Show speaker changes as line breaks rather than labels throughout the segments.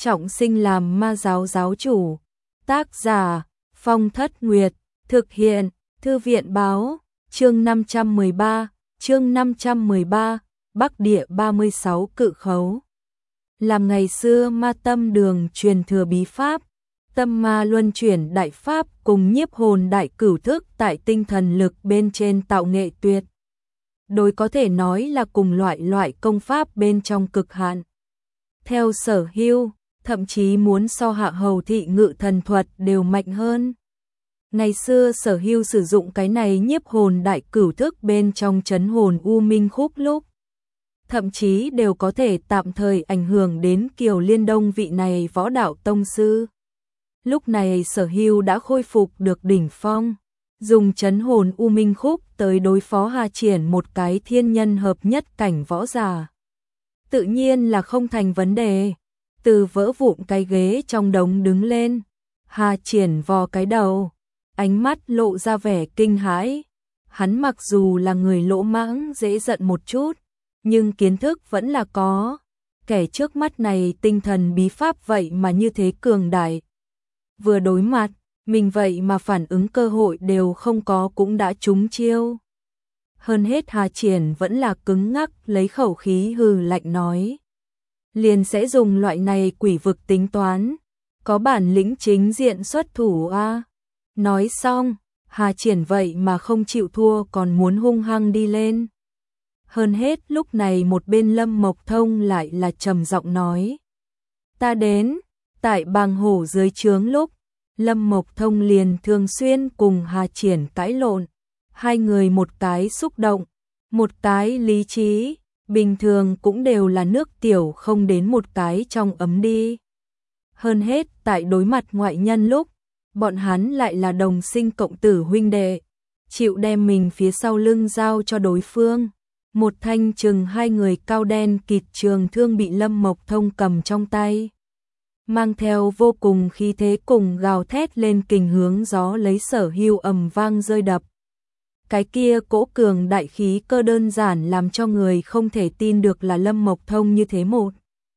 trọng sinh làm ma giáo giáo chủ. Tác giả Phong Thất Nguyệt. Thực hiện Thư viện báo. Chương 513, Bắc Địa 36 cự khấu. Làm ngày xưa ma tâm đường truyền thừa bí pháp, tâm ma luân chuyển đại pháp cùng nhiếp hồn đại cửu thức tại tinh thần lực bên trên tạo nghệ tuyệt đối, có thể nói là cùng loại công pháp bên trong cực hạn. Theo Sở Hưu, thậm chí muốn so Hạ Hầu Thị ngự thần thuật đều mạnh hơn. Ngày xưa Sở Hưu sử dụng cái này nhiếp hồn đại cửu thức bên trong trấn hồn u minh khúc lúc, thậm chí đều có thể tạm thời ảnh hưởng đến Kiều Liên Đông vị này võ đạo tông sư. Lúc này Sở Hưu đã khôi phục được đỉnh phong, dùng trấn hồn u minh khúc tới đối phó Hà Triển, một cái thiên nhân hợp nhất cảnh võ giả. Tự nhiên là không thành vấn đề. Từ vỡ vụn cái ghế trong đống đứng lên, Hà Triển vò cái đầu, ánh mắt lộ ra vẻ kinh hãi. Hắn mặc dù là người lỗ mãng dễ giận một chút, nhưng kiến thức vẫn là có. Kẻ trước mắt này tinh thần bí pháp vậy mà như thế cường đại. Vừa đối mặt, mình vậy mà phản ứng cơ hội đều không có cũng đã trúng chiêu. Hơn hết Hà Triển vẫn là cứng ngắc, lấy khẩu khí hừ lạnh nói: liền sẽ dùng loại này quỷ vực tính toán, có bản lĩnh chính diện xuất thủ a. Nói xong, Hà Triển vậy mà không chịu thua, còn muốn hung hăng đi lên. Hơn hết lúc này một bên Lâm Mộc Thông lại là trầm giọng nói: ta đến. Tại Bàng Hổ dưới trướng lúc, Lâm Mộc Thông liền thường xuyên cùng Hà Triển cãi lộn. Hai người một cái xúc động, một cái lý trí, bình thường cũng đều là nước tiểu không đến một cái trong ấm đi. Hơn hết tại đối mặt ngoại nhân lúc, bọn hắn lại là đồng sinh cộng tử huynh đệ, chịu đem mình phía sau lưng giao cho đối phương. Một thanh chừng hai người cao đen kịt trường thương bị Lâm Mộc Thông cầm trong tay, mang theo vô cùng khí thế cùng gào thét lên kình hướng gió lấy Sở Hưu ầm vang rơi đập. Cái kia cỗ cường đại khí cơ đơn giản làm cho người không thể tin được là Lâm Mộc Thông như thế một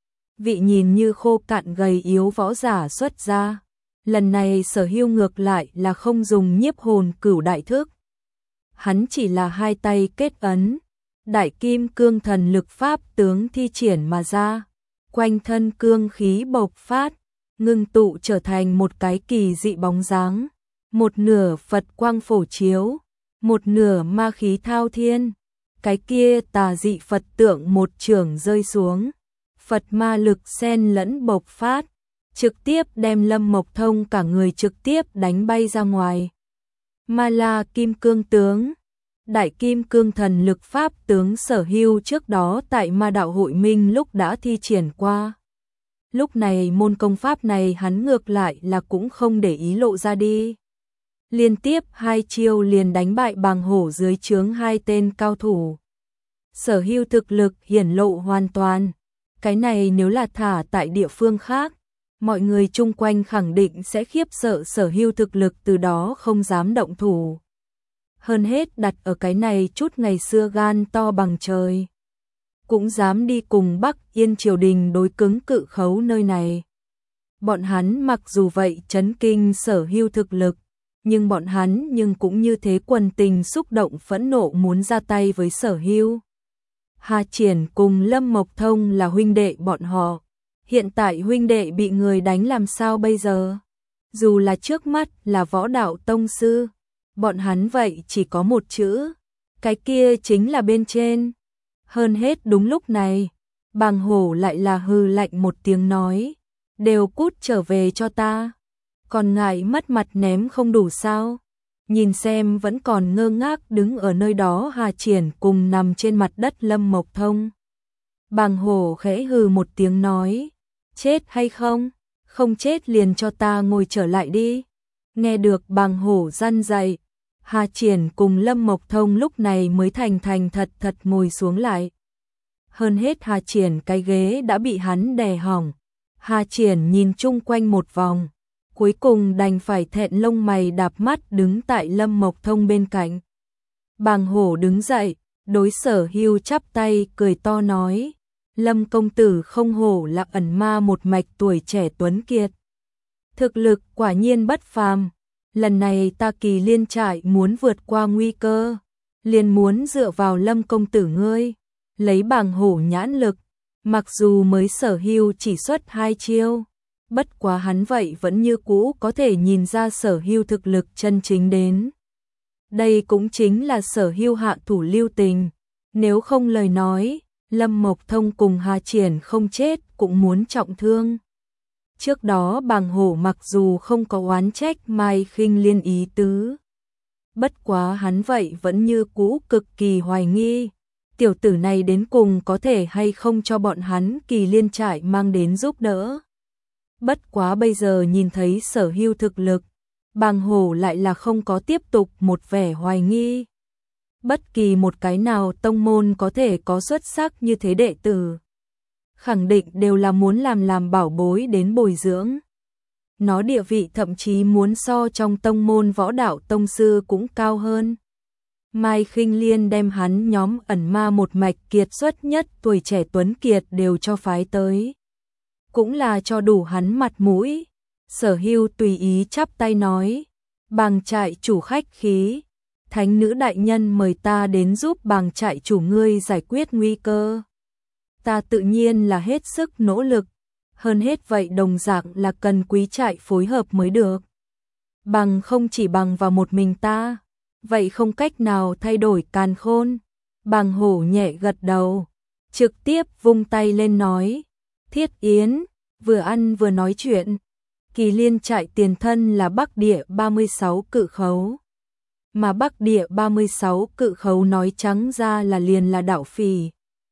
vị nhìn như khô cạn gầy yếu võ giả xuất ra. Lần này Sở Hưu ngược lại là không dùng nhiếp hồn cửu đại thức, hắn chỉ là hai tay kết ấn, đại kim cương thần lực pháp tướng thi triển mà ra, quanh thân cương khí bộc phát, ngưng tụ trở thành một cái kỳ dị bóng dáng, một nửa Phật quang phổ chiếu, một nửa ma khí thao thiên. Cái kia tà dị Phật tượng một chưởng rơi xuống, Phật ma lực xen lẫn bộc phát, trực tiếp đem Lâm Mộc Thông cả người trực tiếp đánh bay ra ngoài. Ma La Kim Cương tướng, đại kim cương thần lực pháp tướng Sở Hưu trước đó tại Ma Đạo Hội Minh lúc đã thi triển qua. Lúc này môn công pháp này hắn ngược lại là cũng không để ý lộ ra đi. Liên tiếp hai chiêu liền đánh bại Bàng Hổ dưới trướng hai tên cao thủ. Sở Hưu thực lực hiển lộ hoàn toàn. Cái này nếu là thả tại địa phương khác, mọi người chung quanh khẳng định sẽ khiếp sợ Sở Hưu thực lực, từ đó không dám động thủ. Hơn hết đặt ở cái này chút ngày xưa gan to bằng trời, cũng dám đi cùng Bắc Yên triều đình đối cứng cự khấu nơi này. Bọn hắn mặc dù vậy chấn kinh Sở Hưu thực lực, nhưng bọn hắn cũng như thế quần tình xúc động phẫn nộ muốn ra tay với Sở Hưu. Hà Triển cùng Lâm Mộc Thông là huynh đệ bọn họ, hiện tại huynh đệ bị người đánh làm sao bây giờ? Dù là trước mắt là võ đạo tông sư, bọn hắn vậy chỉ có một chữ, cái kia chính là bên trên. Hơn hết đúng lúc này, Bàng Hổ lại là hừ lạnh một tiếng nói: đều cút trở về cho ta. Còn ngại mất mặt ném không đủ sao? Nhìn xem vẫn còn ngơ ngác đứng ở nơi đó Hà Triển cùng nằm trên mặt đất Lâm Mộc Thông. Bàng Hổ khẽ hừ một tiếng nói: chết hay không? Không chết liền cho ta ngồi trở lại đi. Nghe được Bàng Hổ răn dạy, Hà Triển cùng Lâm Mộc Thông lúc này mới thành thật ngồi xuống lại. Hơn hết Hà Triển cái ghế đã bị hắn đè hỏng. Hà Triển nhìn chung quanh một vòng, cuối cùng đành phải thẹn lông mày đạp mắt đứng tại Lâm Mộc Thông bên cạnh. Bàng Hổ đứng dậy, đối Sở Hưu chắp tay cười to nói: Lâm công tử không hổ là ẩn ma một mạch tuổi trẻ tuấn kiệt. Thực lực quả nhiên bất phàm, lần này ta Kỳ Liên trại muốn vượt qua nguy cơ, liền muốn dựa vào Lâm công tử ngươi, lấy bàng hổ nhãn lực, mặc dù mới sở hưu chỉ xuất 2 chiêu, bất quá hắn vậy vẫn như cũ có thể nhìn ra sở hưu thực lực chân chính đến. Đây cũng chính là sở hưu hạ thủ lưu tình, nếu không lời nói, Lâm Mộc Thông cùng Hà Triển không chết cũng muốn trọng thương. Trước đó bàng hổ mặc dù không có oán trách Mai Khinh Liên ý tứ, bất quá hắn vậy vẫn như cũ cực kỳ hoài nghi, tiểu tử này đến cùng có thể hay không cho bọn hắn Kỳ Liên trại mang đến giúp đỡ. Bất quá bây giờ nhìn thấy sở hưu thực lực, bàng hổ lại là không có tiếp tục một vẻ hoài nghi. Bất kỳ một cái nào tông môn có thể có xuất sắc như thế đệ tử, khẳng định đều là muốn làm bảo bối đến bồi dưỡng. Nó địa vị thậm chí muốn so trong tông môn võ đạo tông sư cũng cao hơn. Mai Khinh Liên đem hắn nhóm ẩn ma một mạch kiệt xuất nhất tuổi trẻ tuấn kiệt đều cho phái tới, cũng là cho đủ hắn mặt mũi. Sở hưu tùy ý chắp tay nói, bàng trại chủ khách khí, thánh nữ đại nhân mời ta đến giúp bàng trại chủ ngươi giải quyết nguy cơ. Ta tự nhiên là hết sức nỗ lực, hơn hết vậy đồng dạng là cần quý trại phối hợp mới được. Bằng không chỉ bằng vào một mình ta, vậy không cách nào thay đổi càn khôn. Bàng hổ nhẹ gật đầu, trực tiếp vung tay lên nói, Thiết Yến, vừa ăn vừa nói chuyện. Kỳ Liên trại tiền thân là Bắc Địa 36 cự khấu, mà Bắc Địa 36 cự khấu nói trắng ra là liền là đạo phỉ.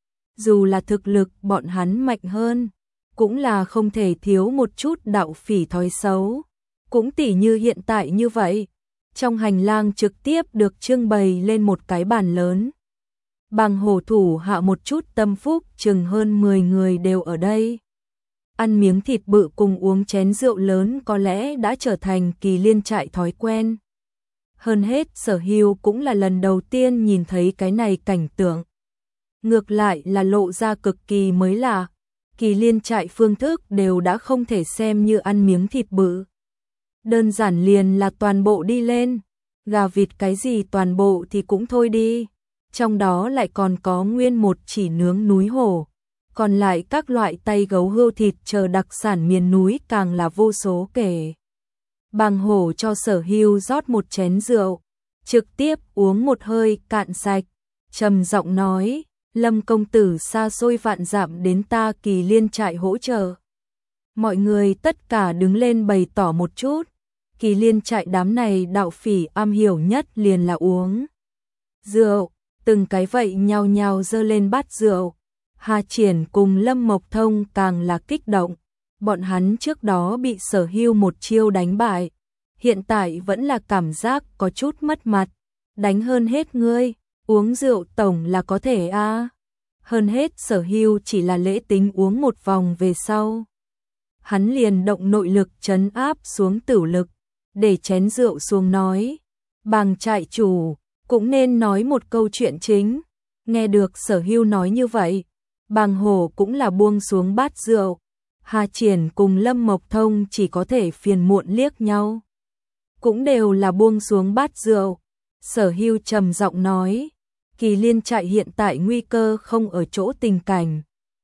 Dù là thực lực bọn hắn mạnh hơn, cũng là không thể thiếu một chút đạo phỉ thói xấu. Cũng tỉ như hiện tại như vậy, trong hành lang trực tiếp được trưng bày lên một cái bàn lớn. Bàng hổ thủ hạ một chút tâm phúc chừng hơn 10 người đều ở đây. Ăn miếng thịt bự cùng uống chén rượu lớn có lẽ đã trở thành Kỳ Liên trại thói quen. Hơn hết sở hưu cũng là lần đầu tiên nhìn thấy cái này cảnh tượng. Ngược lại là lộ ra cực kỳ mới lạ. Kỳ Liên trại phương thức đều đã không thể xem như ăn miếng thịt bự. Đơn giản liền là toàn bộ đi lên. Gà vịt cái gì toàn bộ thì cũng thôi đi. Trong đó lại còn có nguyên một chỉ nướng núi hổ. Còn lại các loại tay gấu hươu thịt chờ đặc sản miền núi càng là vô số kể. Bàng hổ cho sở hưu rót một chén rượu, trực tiếp uống một hơi cạn sạch, trầm giọng nói, Lâm công tử xa xôi vạn dặm đến ta Kỳ Liên trại hỗ trợ. Mọi người tất cả đứng lên bày tỏ một chút, Kỳ Liên trại đám này đạo phỉ am hiểu nhất liền là uống rượu, từng cái vậy nhao nhao giơ lên bát rượu. Hà Triển cùng Lâm Mộc Thông càng là kích động, bọn hắn trước đó bị sở hưu một chiêu đánh bại, hiện tại vẫn là cảm giác có chút mất mặt, đánh hơn hết ngươi, uống rượu tổng là có thể a. Hơn hết sở hưu chỉ là lễ tính uống một vòng về sau. Hắn liền động nội lực trấn áp xuống tửu lực, để chén rượu xuống nói, bàng trại chủ, cũng nên nói một câu chuyện chính. Nghe được sở hưu nói như vậy, bàng hổ cũng là buông xuống bát rượu. Hà Triển cùng Lâm Mộc Thông chỉ có thể phiền muộn liếc nhau. Cũng đều là buông xuống bát rượu. Sở hưu trầm giọng nói, Kỳ Liên trại hiện tại nguy cơ không ở chỗ tình cảnh,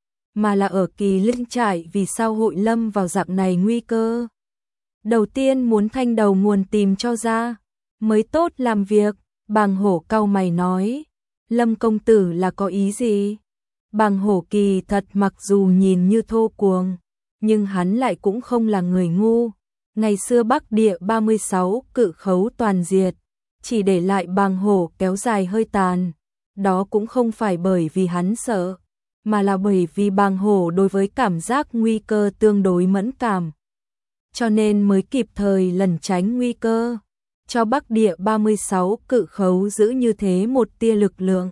mà là ở Kỳ Liên trại vì sao hội lâm vào dạng này nguy cơ. Đầu tiên muốn thanh đầu nguồn tìm cho ra, mới tốt làm việc. Bàng hổ cau mày nói, Lâm công tử là có ý gì? Bàng hổ kỳ thật mặc dù nhìn như thô cuồng, nhưng hắn lại cũng không là người ngu. Ngày xưa Bắc Địa 36 cự khấu toàn diệt, chỉ để lại bàng hổ kéo dài hơi tàn. Đó cũng không phải bởi vì hắn sợ, mà là bởi vì bàng hổ đối với cảm giác nguy cơ tương đối mẫn cảm. Cho nên mới kịp thời lẩn tránh nguy cơ, cho Bắc Địa 36 cự khấu giữ như thế một tia lực lượng.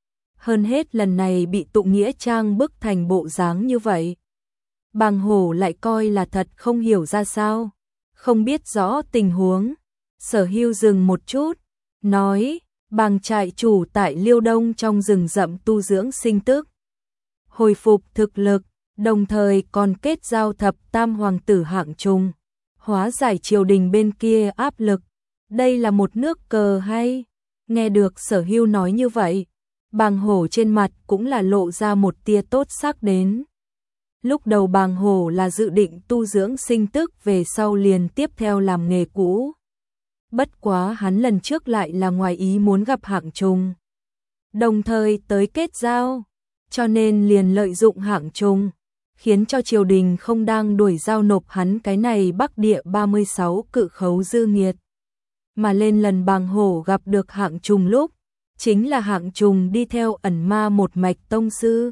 Hơn hết lần này bị Tụ Nghĩa Trang bức thành bộ dáng như vậy, bàng hổ lại coi là thật không hiểu ra sao, không biết rõ tình huống. Sở hưu dừng một chút, nói, bàng trại chủ tại Liêu Đông trong rừng rậm tu dưỡng sinh tức. hồi phục thực lực, đồng thời còn kết giao thập tam hoàng tử hạng trung, hóa giải triều đình bên kia áp lực. Đây là một nước cờ hay? Nghe được Sở Hưu nói như vậy, Bàng Hổ trên mặt cũng là lộ ra một tia tốt sắc đến. Lúc đầu Bàng Hổ là dự định tu dưỡng sinh tức, về sau liền tiếp theo làm nghề cũ. Bất quá hắn lần trước lại là ngoài ý muốn gặp hạng trung, đồng thời tới kết giao, cho nên liền lợi dụng hạng trung, khiến cho triều đình không đang đuổi giao nộp hắn cái này Bắc Địa 36 cự khấu dư nghiệt. Mà lên lần Bàng Hổ gặp được hạng trùng lúc, chính là hạng trùng đi theo ẩn ma một mạch tông sư.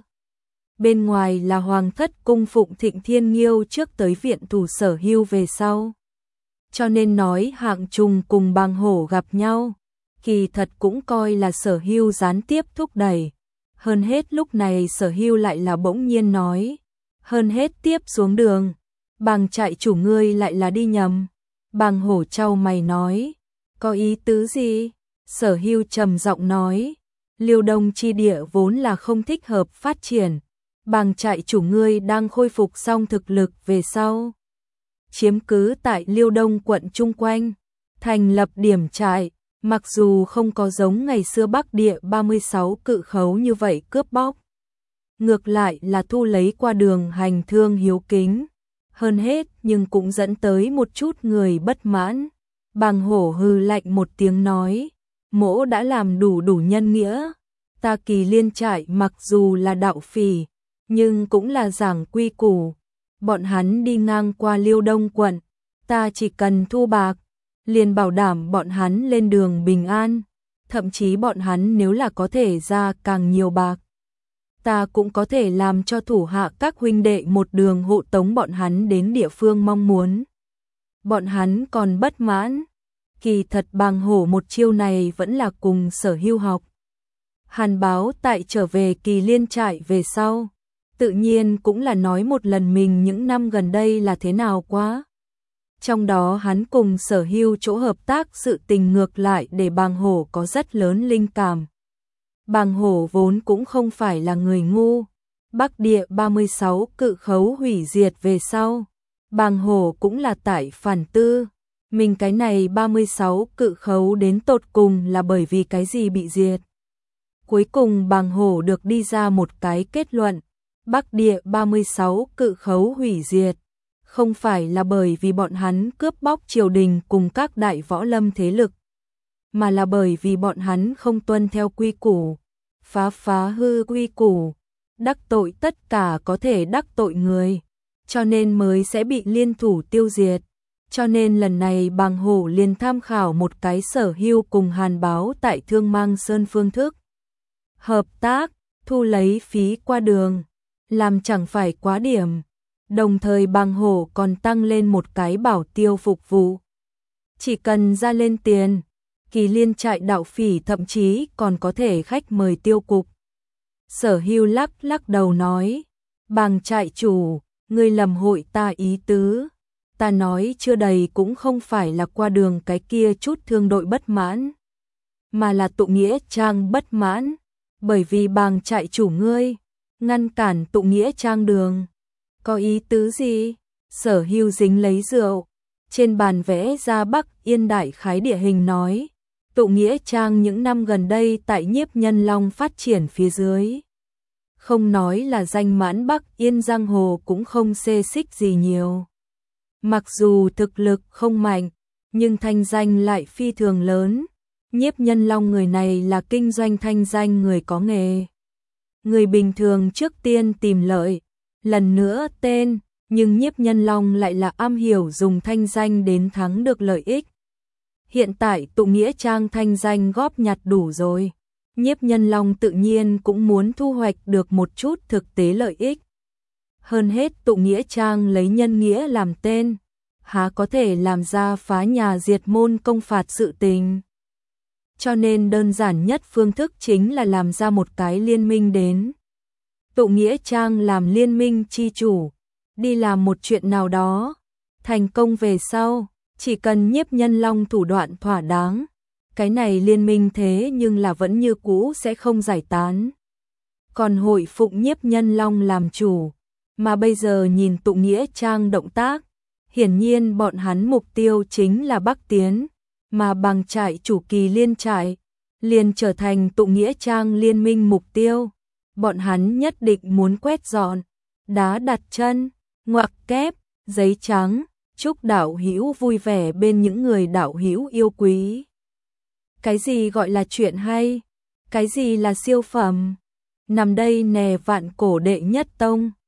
Bên ngoài là hoàng thất cung phụng Thịnh Thiên Nghiêu trước tới viện thủ Sở Hưu về sau. Cho nên nói hạng trùng cùng Bàng Hổ gặp nhau, kỳ thật cũng coi là Sở Hưu gián tiếp thúc đẩy. Hơn hết lúc này Sở Hưu lại là bỗng nhiên nói, hơn hết tiếp xuống đường, Bàng trại chủ ngươi lại là đi nhầm. Bàng Hổ chau mày nói, có ý tứ gì? Sở Hưu trầm giọng nói, Liêu Đông chi địa vốn là không thích hợp phát triển, Bàng trại chủ ngươi đang khôi phục xong thực lực về sau, chiếm cứ tại Liêu Đông quận chung quanh, thành lập điểm trại, mặc dù không có giống ngày xưa Bắc Địa 36 cự khấu như vậy cướp bóc, ngược lại là thu lấy qua đường hành thương hiếu kính, hơn hết nhưng cũng dẫn tới một chút người bất mãn. Bàng Hổ hừ lạnh một tiếng nói, mỗ đã làm đủ nhân nghĩa, ta Kỳ Liên trại mặc dù là đạo phỉ, nhưng cũng là giảng quy củ, bọn hắn đi ngang qua Liêu Đông quận, ta chỉ cần thu bạc, liền bảo đảm bọn hắn lên đường bình an, thậm chí bọn hắn nếu là có thể ra càng nhiều bạc, ta cũng có thể làm cho thủ hạ các huynh đệ một đường hộ tống bọn hắn đến địa phương mong muốn. Bọn hắn còn bất mãn, kỳ thật Bàng Hổ một chiêu này vẫn là cùng Sở Hưu học. Hàn Báo tại trở về Kỳ Liên trại về sau, tự nhiên cũng là nói một lần mình những năm gần đây là thế nào quá. Trong đó hắn cùng Sở Hưu chỗ hợp tác sự tình ngược lại để Bàng Hổ có rất lớn linh cảm. Bàng Hổ vốn cũng không phải là người ngu, Bắc Địa 36 cự khấu hủy diệt về sau, Bàng Hổ cũng là tại phản tư, mình cái này 36 cự khấu đến tột cùng là bởi vì cái gì bị diệt. Cuối cùng Bàng Hổ được đi ra một cái kết luận, Bắc Địa 36 cự khấu hủy diệt, không phải là bởi vì bọn hắn cướp bóc triều đình cùng các đại võ lâm thế lực, mà là bởi vì bọn hắn không tuân theo quy củ, phá hư quy củ, đắc tội tất cả có thể đắc tội người, cho nên mới sẽ bị liên thủ tiêu diệt. Cho nên lần này Bàng Hổ liền tham khảo một cái Sở Hưu cùng Hàn Báo tại Thương Mang Sơn phương thức hợp tác, thu lấy phí qua đường, làm chẳng phải quá điểm. Đồng thời Bàng Hổ còn tăng lên một cái bảo tiêu phục vụ. Chỉ cần ra lên tiền, Kỳ Liên trại đạo phỉ thậm chí còn có thể khách mời tiêu cục. Sở Hưu lắc đầu nói, Bàng trại chủ, ngươi lầm hội ta ý tứ. Ta nói chưa đầy cũng không phải là qua đường cái kia chút thương đội bất mãn, mà là tụ nghĩa trang bất mãn, bởi vì Bàng trại chủ ngươi ngăn cản tụ nghĩa trang đường. Có ý tứ gì? Sở Hưu dính lấy rượu, trên bàn vẽ ra Bắc Yên đại khái địa hình nói, tụ nghĩa trang những năm gần đây tại Nhiếp Nhân Long phát triển phía dưới. Không nói là danh mãn Bắc Yên giang hồ cũng không xê xích gì nhiều. Mặc dù thực lực không mạnh, nhưng thanh danh lại phi thường lớn. Nhiếp Nhân Long người này là kinh doanh thanh danh người có nghề. Người bình thường trước tiên tìm lợi, lần nữa tên, nhưng Nhiếp Nhân Long lại là am hiểu dùng thanh danh đến thắng được lợi ích. Hiện tại tụ nghĩa trang thanh danh góp nhặt đủ rồi, Nhiếp Nhân Long tự nhiên cũng muốn thu hoạch được một chút thực tế lợi ích. Hơn hết tụ nghĩa trang lấy nhân nghĩa làm tên, há có thể làm ra phá nhà diệt môn công phạt sự tình. Cho nên đơn giản nhất phương thức chính là làm ra một cái liên minh đến. Tụ nghĩa trang làm liên minh chi chủ, đi làm một chuyện nào đó, thành công về sau, chỉ cần Nhiếp Nhân Long thủ đoạn thỏa đáng, cái này liên minh thế nhưng là vẫn như cũ sẽ không giải tán. còn hội phụng Nhiếp Nhân Long làm chủ, mà bây giờ nhìn tụ nghĩa trang động tác, hiển nhiên bọn hắn mục tiêu chính là Bắc Tiến, mà bằng trại chủ Kỳ Liên trại, liền trở thành tụ nghĩa trang liên minh mục tiêu. Bọn hắn nhất định muốn quét dọn, đá đặt chân, ngoặc kép, giấy trắng, chúc đạo hữu vui vẻ bên những người đạo hữu yêu quý. Cái gì gọi là chuyện hay? Cái gì là siêu phẩm? Nằm đây nè Vạn Cổ đệ nhất tông.